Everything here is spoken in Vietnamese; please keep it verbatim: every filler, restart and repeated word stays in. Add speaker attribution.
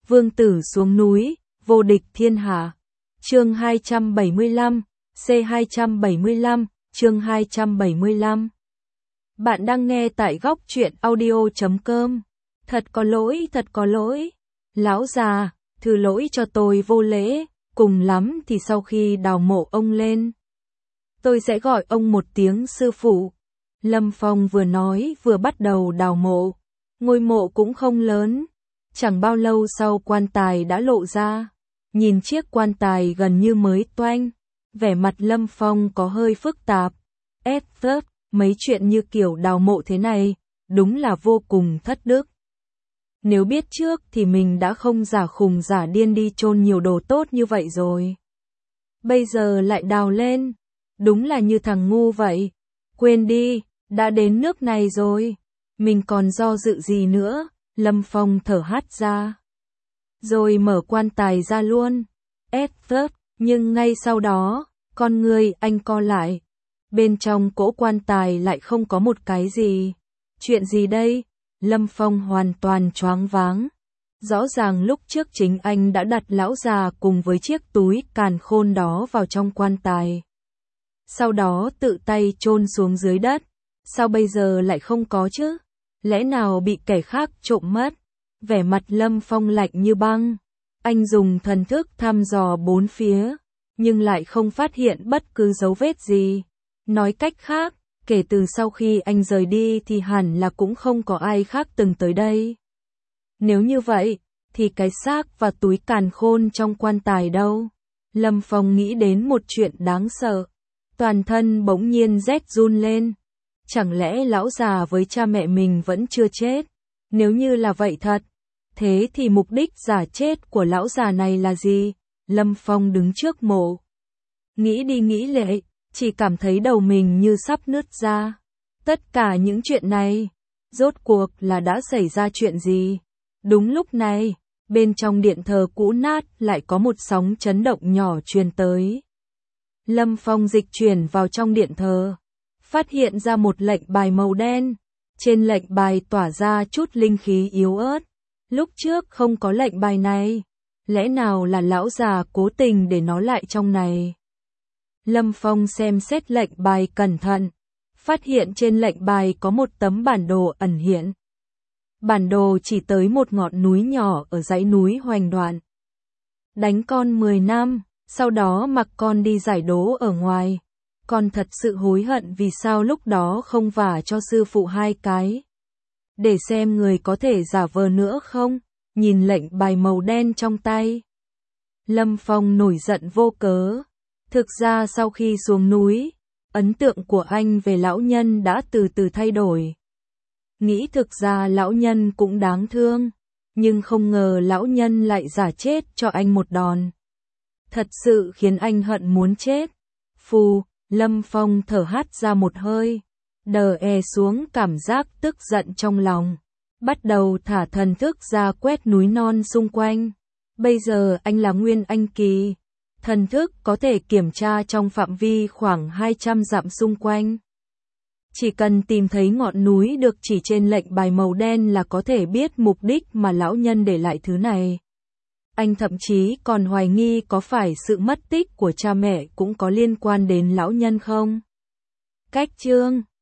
Speaker 1: vương tử xuống núi, vô địch thiên hạ. Chương hai trăm bảy mươi lăm, C hai trăm bảy mươi lăm, chương hai trăm bảy mươi lăm. Bạn đang nghe tại góc truyện audio chấm com. Thật có lỗi, thật có lỗi. Lão già, thứ lỗi cho tôi vô lễ, cùng lắm thì sau khi đào mộ ông lên, tôi sẽ gọi ông một tiếng sư phụ. Lâm Phong vừa nói vừa bắt đầu đào mộ. Ngôi mộ cũng không lớn. Chẳng bao lâu sau quan tài đã lộ ra. Nhìn chiếc quan tài gần như mới toanh. Vẻ mặt Lâm Phong có hơi phức tạp. Ép phớp, mấy chuyện như kiểu đào mộ thế này, đúng là vô cùng thất đức. Nếu biết trước thì mình đã không giả khùng giả điên đi chôn nhiều đồ tốt như vậy rồi. Bây giờ lại đào lên. Đúng là như thằng ngu vậy. Quên đi, đã đến nước này rồi. Mình còn do dự gì nữa, Lâm Phong thở hắt ra. Rồi mở quan tài ra luôn. Ép phớp, nhưng ngay sau đó, con người anh co lại. Bên trong cỗ quan tài lại không có một cái gì. Chuyện gì đây? Lâm Phong hoàn toàn choáng váng. Rõ ràng lúc trước chính anh đã đặt lão già cùng với chiếc túi càn khôn đó vào trong quan tài. Sau đó tự tay chôn xuống dưới đất. Sao bây giờ lại không có chứ? Lẽ nào bị kẻ khác trộm mất? Vẻ mặt Lâm Phong lạnh như băng. Anh dùng thần thức thăm dò bốn phía, nhưng lại không phát hiện bất cứ dấu vết gì. Nói cách khác, kể từ sau khi anh rời đi thì hẳn là cũng không có ai khác từng tới đây. Nếu như vậy, thì cái xác và túi càn khôn trong quan tài đâu? Lâm Phong nghĩ đến một chuyện đáng sợ. Toàn thân bỗng nhiên rét run lên. Chẳng lẽ lão già với cha mẹ mình vẫn chưa chết? Nếu như là vậy thật, thế thì mục đích giả chết của lão già này là gì? Lâm Phong đứng trước mộ. Nghĩ đi nghĩ lại, chỉ cảm thấy đầu mình như sắp nứt ra. Tất cả những chuyện này, rốt cuộc là đã xảy ra chuyện gì? Đúng lúc này, bên trong điện thờ cũ nát lại có một sóng chấn động nhỏ truyền tới. Lâm Phong dịch chuyển vào trong điện thờ, phát hiện ra một lệnh bài màu đen. Trên lệnh bài tỏa ra chút linh khí yếu ớt. Lúc trước không có lệnh bài này. Lẽ nào là lão già cố tình để nó lại trong này? Lâm Phong xem xét lệnh bài cẩn thận. Phát hiện trên lệnh bài có một tấm bản đồ ẩn hiện. Bản đồ chỉ tới một ngọn núi nhỏ ở dãy núi Hoành Đoạn. Đánh con mười năm, sau đó mặc con đi giải đố ở ngoài. Con thật sự hối hận vì sao lúc đó không vả cho sư phụ hai cái. Để xem người có thể giả vờ nữa không? Nhìn lệnh bài màu đen trong tay. Lâm Phong nổi giận vô cớ. Thực ra sau khi xuống núi, ấn tượng của anh về lão nhân đã từ từ thay đổi. Nghĩ thực ra lão nhân cũng đáng thương, nhưng không ngờ lão nhân lại giả chết cho anh một đòn. Thật sự khiến anh hận muốn chết. Phù, Lâm Phong thở hắt ra một hơi, đờ e xuống cảm giác tức giận trong lòng. Bắt đầu thả thần thức ra quét núi non xung quanh. Bây giờ anh là Nguyên Anh Kỳ. Thần thức có thể kiểm tra trong phạm vi khoảng hai trăm dặm xung quanh. Chỉ cần tìm thấy ngọn núi được chỉ trên lệnh bài màu đen là có thể biết mục đích mà lão nhân để lại thứ này. Anh thậm chí còn hoài nghi có phải sự mất tích của cha mẹ cũng có liên quan đến lão nhân không? Cách chương